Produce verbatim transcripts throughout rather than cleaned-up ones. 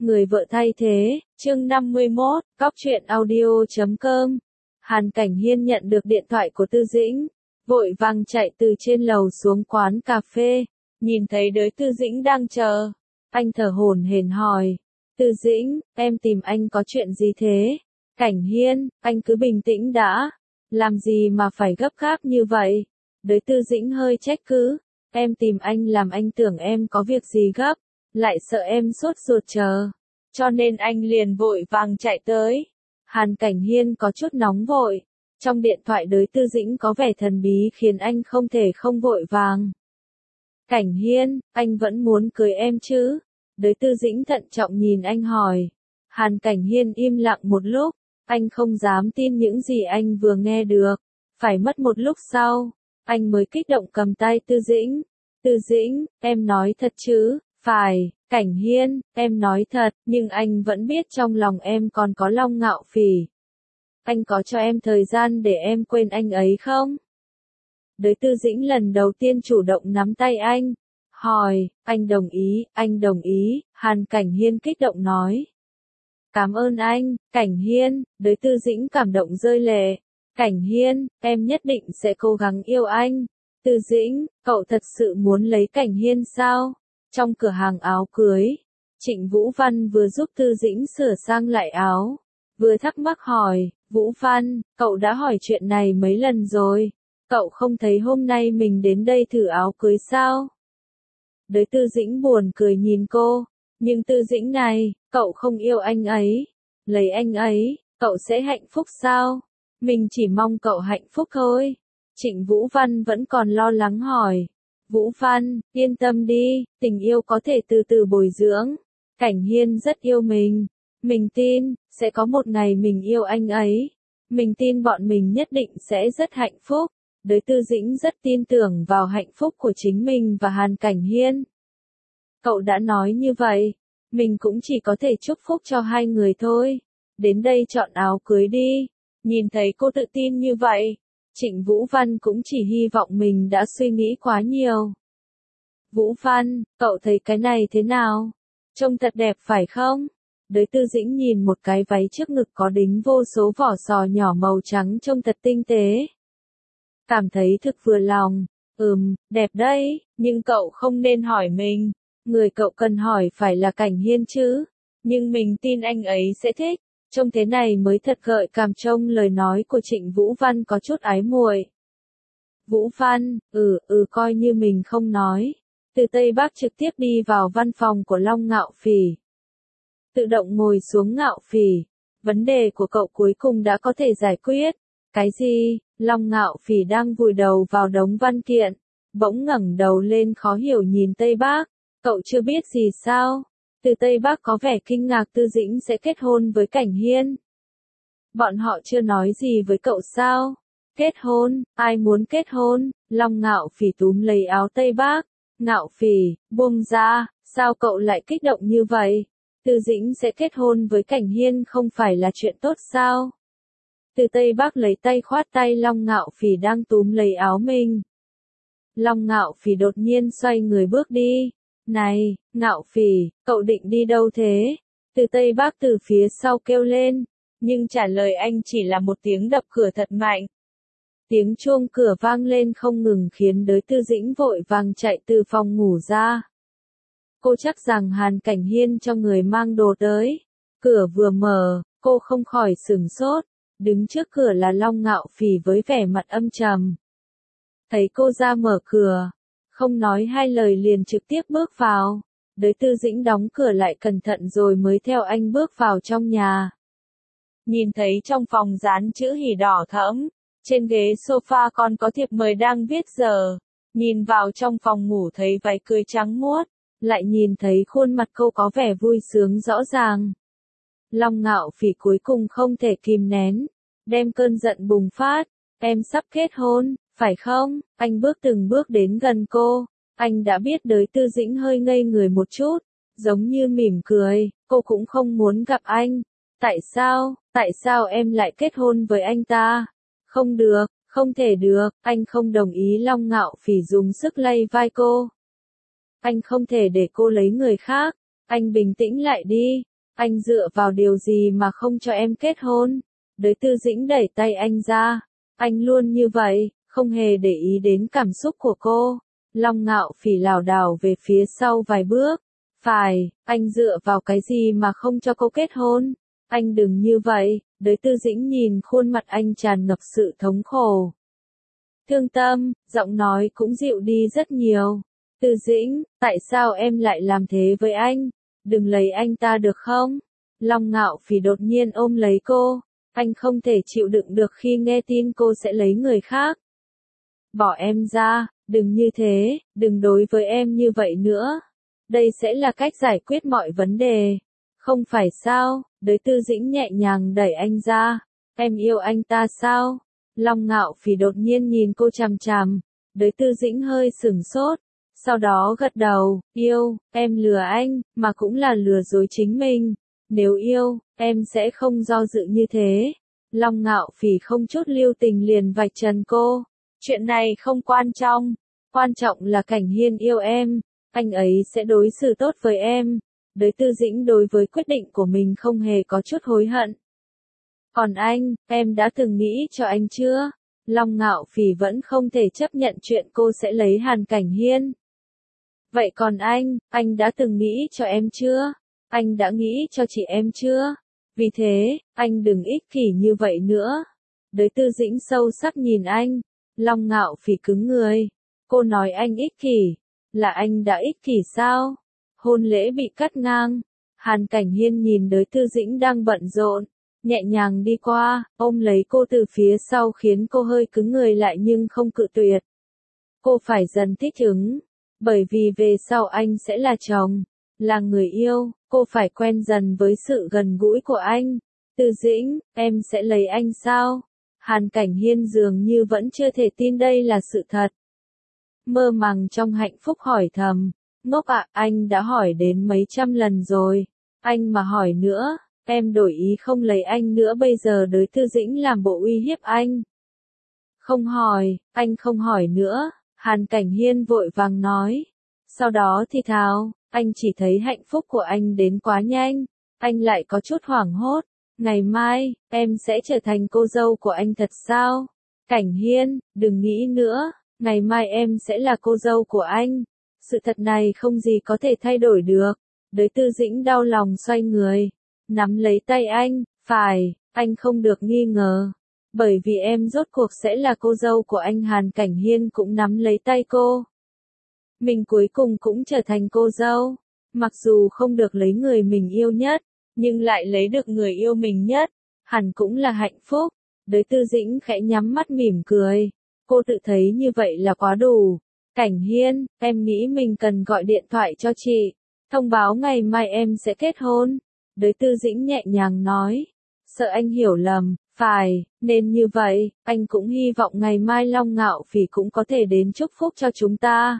Người vợ thay thế, chương năm mươi mốt, cóc truyện audio chấm com. Hàn Cảnh Hiên nhận được điện thoại của Tư Dĩnh, vội vàng chạy từ trên lầu xuống quán cà phê, nhìn thấy đới Tư Dĩnh đang chờ. Anh thở hổn hển hỏi, Tư Dĩnh, em tìm anh có chuyện gì thế? Cảnh Hiên, anh cứ bình tĩnh đã, làm gì mà phải gấp gáp như vậy? Đới Tư Dĩnh hơi trách cứ, em tìm anh làm anh tưởng em có việc gì gấp, lại sợ em sốt ruột chờ, cho nên anh liền vội vàng chạy tới. Hàn Cảnh Hiên có chút nóng vội, trong điện thoại đới Tư Dĩnh có vẻ thần bí khiến anh không thể không vội vàng. Cảnh Hiên, anh vẫn muốn cưới em chứ? Đới Tư Dĩnh thận trọng nhìn anh hỏi. Hàn Cảnh Hiên im lặng một lúc, anh không dám tin những gì anh vừa nghe được. Phải mất một lúc sau, anh mới kích động cầm tay Tư Dĩnh. Tư Dĩnh, em nói thật chứ? Phải, Cảnh Hiên, em nói thật, nhưng anh vẫn biết trong lòng em còn có Long Ngạo Phỉ. Anh có cho em thời gian để em quên anh ấy không? Đới Tư Dĩnh lần đầu tiên chủ động nắm tay anh, hỏi, anh đồng ý, anh đồng ý, Hàn Cảnh Hiên kích động nói. Cảm ơn anh, Cảnh Hiên, đới Tư Dĩnh cảm động rơi lệ. Cảnh Hiên, em nhất định sẽ cố gắng yêu anh. Tư Dĩnh, cậu thật sự muốn lấy Cảnh Hiên sao? Trong cửa hàng áo cưới, Trịnh Vũ Văn vừa giúp Tư Dĩnh sửa sang lại áo, vừa thắc mắc hỏi, Vũ Văn, cậu đã hỏi chuyện này mấy lần rồi, cậu không thấy hôm nay mình đến đây thử áo cưới sao? Đới Tư Dĩnh buồn cười nhìn cô, nhưng Tư Dĩnh này, cậu không yêu anh ấy, lấy anh ấy, cậu sẽ hạnh phúc sao? Mình chỉ mong cậu hạnh phúc thôi. Trịnh Vũ Văn vẫn còn lo lắng hỏi. Vũ Văn, yên tâm đi, tình yêu có thể từ từ bồi dưỡng. Cảnh Hiên rất yêu mình. Mình tin, sẽ có một ngày mình yêu anh ấy. Mình tin bọn mình nhất định sẽ rất hạnh phúc. Đới Tư Dĩnh rất tin tưởng vào hạnh phúc của chính mình và Hàn Cảnh Hiên. Cậu đã nói như vậy, mình cũng chỉ có thể chúc phúc cho hai người thôi. Đến đây chọn áo cưới đi. Nhìn thấy cô tự tin như vậy, Trịnh Vũ Văn cũng chỉ hy vọng mình đã suy nghĩ quá nhiều. Vũ Văn, cậu thấy cái này thế nào? Trông thật đẹp phải không? Đới Tư Dĩnh nhìn một cái váy trước ngực có đính vô số vỏ sò nhỏ màu trắng trông thật tinh tế. Cảm thấy thực vừa lòng. Ừm, đẹp đấy, nhưng cậu không nên hỏi mình. Người cậu cần hỏi phải là Cảnh Hiên chứ. Nhưng mình tin anh ấy sẽ thích. Trông thế này mới thật gợi cảm. Trông lời nói của Trịnh Vũ Văn có chút ái muội. Vũ Văn, ừ, ừ coi như mình không nói. Từ Tây Bắc trực tiếp đi vào văn phòng của Long Ngạo Phỉ. Tự động ngồi xuống Ngạo Phỉ. Vấn đề của cậu cuối cùng đã có thể giải quyết. Cái gì? Long Ngạo Phỉ đang vùi đầu vào đống văn kiện. Bỗng ngẩng đầu lên khó hiểu nhìn Tây Bắc. Cậu chưa biết gì sao? Từ Tây Bắc có vẻ kinh ngạc Tư Dĩnh sẽ kết hôn với Cảnh Hiên. Bọn họ chưa nói gì với cậu sao? Kết hôn, ai muốn kết hôn? Long Ngạo Phỉ túm lấy áo Tây Bắc. Ngạo Phỉ, buông ra, sao cậu lại kích động như vậy? Tư Dĩnh sẽ kết hôn với Cảnh Hiên không phải là chuyện tốt sao? Từ Tây Bắc lấy tay khoát tay Long Ngạo Phỉ đang túm lấy áo mình. Long Ngạo Phỉ đột nhiên xoay người bước đi. Này, Ngạo Phỉ, cậu định đi đâu thế? Từ Tây Bắc từ phía sau kêu lên, nhưng trả lời anh chỉ là một tiếng đập cửa thật mạnh. Tiếng chuông cửa vang lên không ngừng khiến đới Tư Dĩnh vội vàng chạy từ phòng ngủ ra. Cô chắc rằng Hàn Cảnh Hiên cho người mang đồ tới. Cửa vừa mở, cô không khỏi sửng sốt. Đứng trước cửa là Long Ngạo Phỉ với vẻ mặt âm trầm. Thấy cô ra mở cửa, không nói hai lời liền trực tiếp bước vào. Đới Tư Dĩnh đóng cửa lại cẩn thận rồi mới theo anh bước vào trong nhà. Nhìn thấy trong phòng dán chữ hỉ đỏ thẫm, trên ghế sofa còn có thiệp mời đang viết giờ. Nhìn vào trong phòng ngủ thấy váy cưới trắng muốt, lại nhìn thấy khuôn mặt cô có vẻ vui sướng rõ ràng. Long Ngạo Phỉ cuối cùng không thể kìm nén, đem cơn giận bùng phát. Em sắp kết hôn, phải không? Anh bước từng bước đến gần cô. Anh đã biết đới Tư Dĩnh hơi ngây người một chút, giống như mỉm cười, cô cũng không muốn gặp anh. Tại sao, tại sao em lại kết hôn với anh ta? Không được, không thể được, anh không đồng ý. Long Ngạo Phỉ dùng sức lay vai cô. Anh không thể để cô lấy người khác, anh bình tĩnh lại đi. Anh dựa vào điều gì mà không cho em kết hôn? Đới Tư Dĩnh đẩy tay anh ra. Anh luôn như vậy, không hề để ý đến cảm xúc của cô. Long Ngạo Phỉ lảo đảo về phía sau vài bước. Phải, anh dựa vào cái gì mà không cho cô kết hôn? Anh đừng như vậy. Đới Tư Dĩnh nhìn khuôn mặt anh tràn ngập sự thống khổ. Thương tâm, giọng nói cũng dịu đi rất nhiều. Tư Dĩnh, tại sao em lại làm thế với anh? Đừng lấy anh ta được không? Long Ngạo Phỉ đột nhiên ôm lấy cô. Anh không thể chịu đựng được khi nghe tin cô sẽ lấy người khác. Bỏ em ra, đừng như thế, đừng đối với em như vậy nữa. Đây sẽ là cách giải quyết mọi vấn đề. Không phải sao? Đới Tư Dĩnh nhẹ nhàng đẩy anh ra. Em yêu anh ta sao? Long Ngạo Phỉ đột nhiên nhìn cô chằm chằm. Đới Tư Dĩnh hơi sửng sốt. Sau đó gật đầu, yêu, em lừa anh, mà cũng là lừa dối chính mình. Nếu yêu, em sẽ không do dự như thế. Long Ngạo Phỉ không chút lưu tình liền vạch trần cô. Chuyện này không quan trọng. Quan trọng là Cảnh Hiên yêu em. Anh ấy sẽ đối xử tốt với em. Đới Tư Dĩnh đối với quyết định của mình không hề có chút hối hận. Còn anh, em đã từng nghĩ cho anh chưa? Long Ngạo Phỉ vẫn không thể chấp nhận chuyện cô sẽ lấy Hàn Cảnh Hiên. Vậy còn anh, anh đã từng nghĩ cho em chưa? Anh đã nghĩ cho chị em chưa? Vì thế, anh đừng ích kỷ như vậy nữa. Đới Tư Dĩnh sâu sắc nhìn anh. Long Ngạo Phỉ cứng người. Cô nói anh ích kỷ. Là anh đã ích kỷ sao? Hôn lễ bị cắt ngang. Hàn Cảnh Hiên nhìn Đới Tư Dĩnh đang bận rộn. Nhẹ nhàng đi qua, ôm lấy cô từ phía sau khiến cô hơi cứng người lại nhưng không cự tuyệt. Cô phải dần thích ứng. Bởi vì về sau anh sẽ là chồng, là người yêu, cô phải quen dần với sự gần gũi của anh. Tư Dĩnh, em sẽ lấy anh sao? Hàn Cảnh Hiên dường như vẫn chưa thể tin đây là sự thật. Mơ màng trong hạnh phúc hỏi thầm, ngốc ạ, anh đã hỏi đến mấy trăm lần rồi, anh mà hỏi nữa, em đổi ý không lấy anh nữa bây giờ Đới Tư Dĩnh làm bộ uy hiếp anh. Không hỏi, anh không hỏi nữa. Hàn Cảnh Hiên vội vàng nói. Sau đó thì thào, anh chỉ thấy hạnh phúc của anh đến quá nhanh. Anh lại có chút hoảng hốt. Ngày mai, em sẽ trở thành cô dâu của anh thật sao? Cảnh Hiên, đừng nghĩ nữa. Ngày mai em sẽ là cô dâu của anh. Sự thật này không gì có thể thay đổi được. Đới Tư Dĩnh đau lòng xoay người. Nắm lấy tay anh. Phải, anh không được nghi ngờ. Bởi vì em rốt cuộc sẽ là cô dâu của anh. Hàn Cảnh Hiên cũng nắm lấy tay cô. Mình cuối cùng cũng trở thành cô dâu. Mặc dù không được lấy người mình yêu nhất, nhưng lại lấy được người yêu mình nhất, hẳn cũng là hạnh phúc. Đới Tư Dĩnh khẽ nhắm mắt mỉm cười. Cô tự thấy như vậy là quá đủ. Cảnh Hiên, em nghĩ mình cần gọi điện thoại cho chị. Thông báo ngày mai em sẽ kết hôn. Đới Tư Dĩnh nhẹ nhàng nói. Sợ anh hiểu lầm. Phải, nên như vậy, anh cũng hy vọng ngày mai Long Ngạo Phỉ cũng có thể đến chúc phúc cho chúng ta.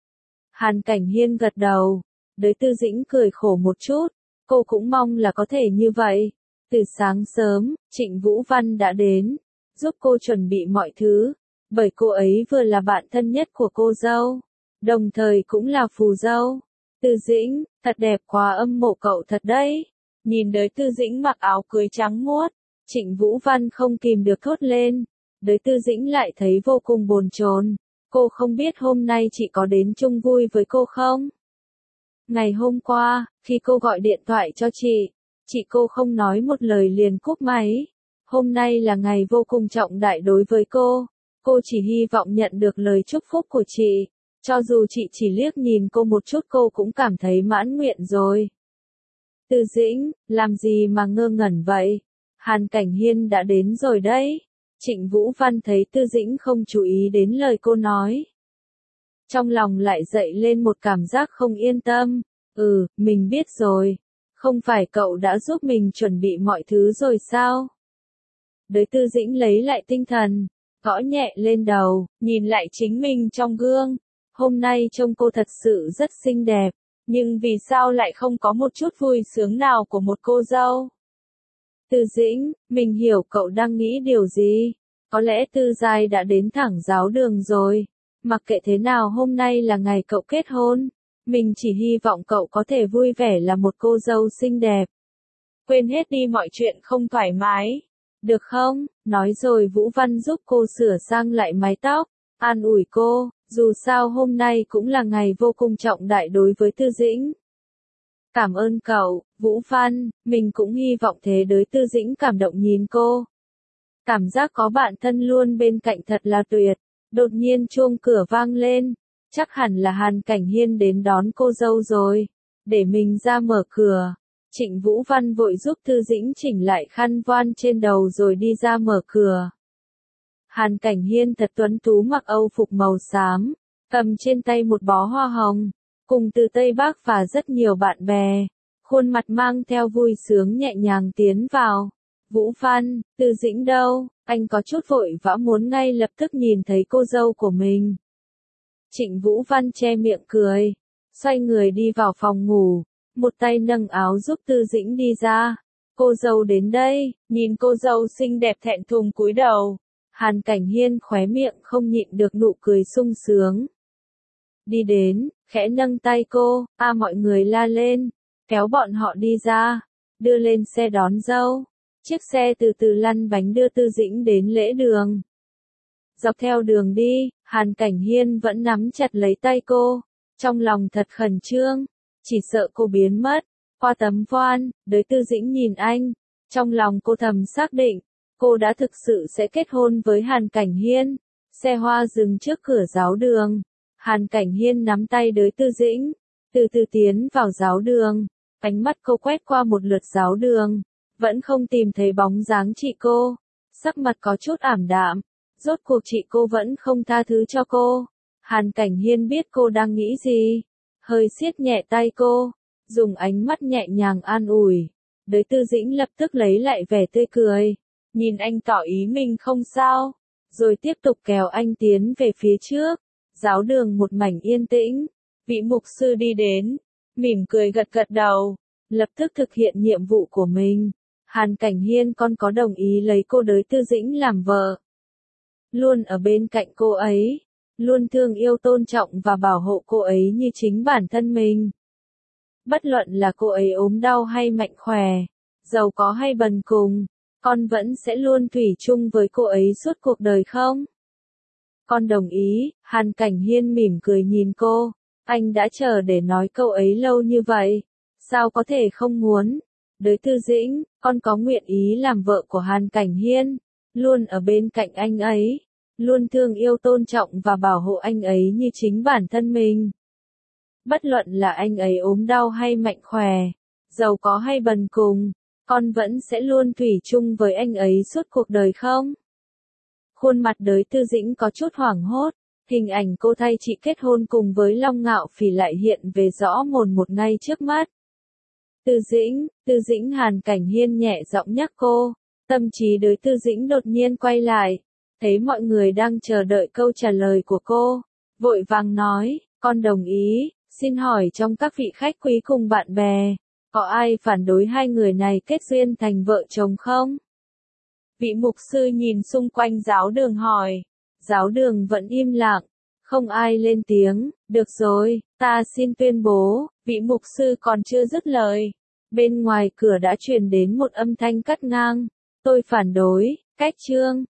Hàn Cảnh Hiên gật đầu. Đới Tư Dĩnh cười khổ một chút. Cô cũng mong là có thể như vậy. Từ sáng sớm, Trịnh Vũ Văn đã đến, giúp cô chuẩn bị mọi thứ. Bởi cô ấy vừa là bạn thân nhất của cô dâu, đồng thời cũng là phù dâu. Tư Dĩnh, thật đẹp quá, âm mộ cậu thật đấy. Nhìn Đới Tư Dĩnh mặc áo cưới trắng muốt, Trịnh Vũ Văn không kìm được thốt lên. Đới Tư Dĩnh lại thấy vô cùng bồn chồn. Cô không biết hôm nay chị có đến chung vui với cô không? Ngày hôm qua, khi cô gọi điện thoại cho chị, chị cô không nói một lời liền cúp máy. Hôm nay là ngày vô cùng trọng đại đối với cô. Cô chỉ hy vọng nhận được lời chúc phúc của chị. Cho dù chị chỉ liếc nhìn cô một chút cô cũng cảm thấy mãn nguyện rồi. Tư Dĩnh, làm gì mà ngơ ngẩn vậy? Hàn Cảnh Hiên đã đến rồi đấy. Trịnh Vũ Văn thấy Tư Dĩnh không chú ý đến lời cô nói. Trong lòng lại dậy lên một cảm giác không yên tâm. Ừ, mình biết rồi. Không phải cậu đã giúp mình chuẩn bị mọi thứ rồi sao? Đới Tư Dĩnh lấy lại tinh thần, gõ nhẹ lên đầu, nhìn lại chính mình trong gương. Hôm nay trông cô thật sự rất xinh đẹp, nhưng vì sao lại không có một chút vui sướng nào của một cô dâu? Tư Dĩnh, mình hiểu cậu đang nghĩ điều gì. Có lẽ Tư Giai đã đến thẳng giáo đường rồi. Mặc kệ thế nào hôm nay là ngày cậu kết hôn. Mình chỉ hy vọng cậu có thể vui vẻ là một cô dâu xinh đẹp. quên hết đi mọi chuyện không thoải mái. Được không? Nói rồi Vũ Văn giúp cô sửa sang lại mái tóc, an ủi cô, dù sao hôm nay cũng là ngày vô cùng trọng đại đối với Tư Dĩnh. Cảm ơn cậu, Vũ Văn, mình cũng hy vọng thế. Đới Tư Dĩnh cảm động nhìn cô. Cảm giác có bạn thân luôn bên cạnh thật là tuyệt. Đột nhiên chuông cửa vang lên, chắc hẳn là Hàn Cảnh Hiên đến đón cô dâu rồi. Để mình ra mở cửa. Trịnh Vũ Văn vội giúp Tư Dĩnh chỉnh lại khăn voan trên đầu rồi đi ra mở cửa. Hàn Cảnh Hiên thật tuấn tú, mặc âu phục màu xám, cầm trên tay một bó hoa hồng, cùng từ Tây Bắc và rất nhiều bạn bè, khuôn mặt mang theo vui sướng nhẹ nhàng tiến vào. Vũ Văn, Tư Dĩnh đâu? Anh có chút vội vã muốn ngay lập tức nhìn thấy cô dâu của mình. Trịnh Vũ Văn che miệng cười, xoay người đi vào phòng ngủ, một tay nâng áo giúp Tư Dĩnh đi ra. Cô dâu đến đây, nhìn cô dâu xinh đẹp thẹn thùng cúi đầu. Hàn Cảnh Hiên khóe miệng không nhịn được nụ cười sung sướng. Đi đến, khẽ nâng tay cô, a mọi người la lên, kéo bọn họ đi ra, đưa lên xe đón dâu. Chiếc xe từ từ lăn bánh đưa Tư Dĩnh đến lễ đường. Dọc theo đường đi, Hàn Cảnh Hiên vẫn nắm chặt lấy tay cô, trong lòng thật khẩn trương, chỉ sợ cô biến mất. Qua tấm voan, Đới Tư Dĩnh nhìn anh, trong lòng cô thầm xác định, cô đã thực sự sẽ kết hôn với Hàn Cảnh Hiên. Xe hoa dừng trước cửa giáo đường, Hàn Cảnh Hiên nắm tay Đới Tư Dĩnh, từ từ tiến vào giáo đường, ánh mắt cô quét qua một lượt giáo đường, vẫn không tìm thấy bóng dáng chị cô, sắc mặt có chút ảm đạm, rốt cuộc chị cô vẫn không tha thứ cho cô. Hàn Cảnh Hiên biết cô đang nghĩ gì, hơi siết nhẹ tay cô, dùng ánh mắt nhẹ nhàng an ủi. Đới Tư Dĩnh lập tức lấy lại vẻ tươi cười, nhìn anh tỏ ý mình không sao, rồi tiếp tục kéo anh tiến về phía trước. Giáo đường một mảnh yên tĩnh, vị mục sư đi đến, mỉm cười gật gật đầu, lập tức thực hiện nhiệm vụ của mình. Hàn Cảnh Hiên còn có đồng ý lấy cô Đới Tư Dĩnh làm vợ, luôn ở bên cạnh cô ấy, luôn thương yêu tôn trọng và bảo hộ cô ấy như chính bản thân mình. Bất luận là cô ấy ốm đau hay mạnh khỏe, giàu có hay bần cùng, con vẫn sẽ luôn thủy chung với cô ấy suốt cuộc đời không? Con đồng ý. Hàn Cảnh Hiên mỉm cười nhìn cô, anh đã chờ để nói câu ấy lâu như vậy, sao có thể không muốn? Đới Tư Dĩnh, con có nguyện ý làm vợ của Hàn Cảnh Hiên, luôn ở bên cạnh anh ấy, luôn thương yêu tôn trọng và bảo hộ anh ấy như chính bản thân mình. Bất luận là anh ấy ốm đau hay mạnh khỏe, giàu có hay bần cùng, con vẫn sẽ luôn thủy chung với anh ấy suốt cuộc đời không? Khuôn mặt Đới Tư Dĩnh có chút hoảng hốt, hình ảnh cô thay chị kết hôn cùng với Long Ngạo Phỉ lại hiện về rõ mồn một ngay trước mắt. Tư Dĩnh, Tư Dĩnh. Hàn Cảnh Hiên nhẹ giọng nhắc cô, tâm trí Đới Tư Dĩnh đột nhiên quay lại, thấy mọi người đang chờ đợi câu trả lời của cô, vội vàng nói, con đồng ý. Xin hỏi trong các vị khách quý cùng bạn bè, có ai phản đối hai người này kết duyên thành vợ chồng không? Vị mục sư nhìn xung quanh giáo đường hỏi. Giáo đường vẫn im lặng, không ai lên tiếng. Được rồi, ta xin tuyên bố. Vị mục sư còn chưa dứt lời, bên ngoài cửa đã truyền đến một âm thanh cắt ngang. Tôi phản đối. Cách chương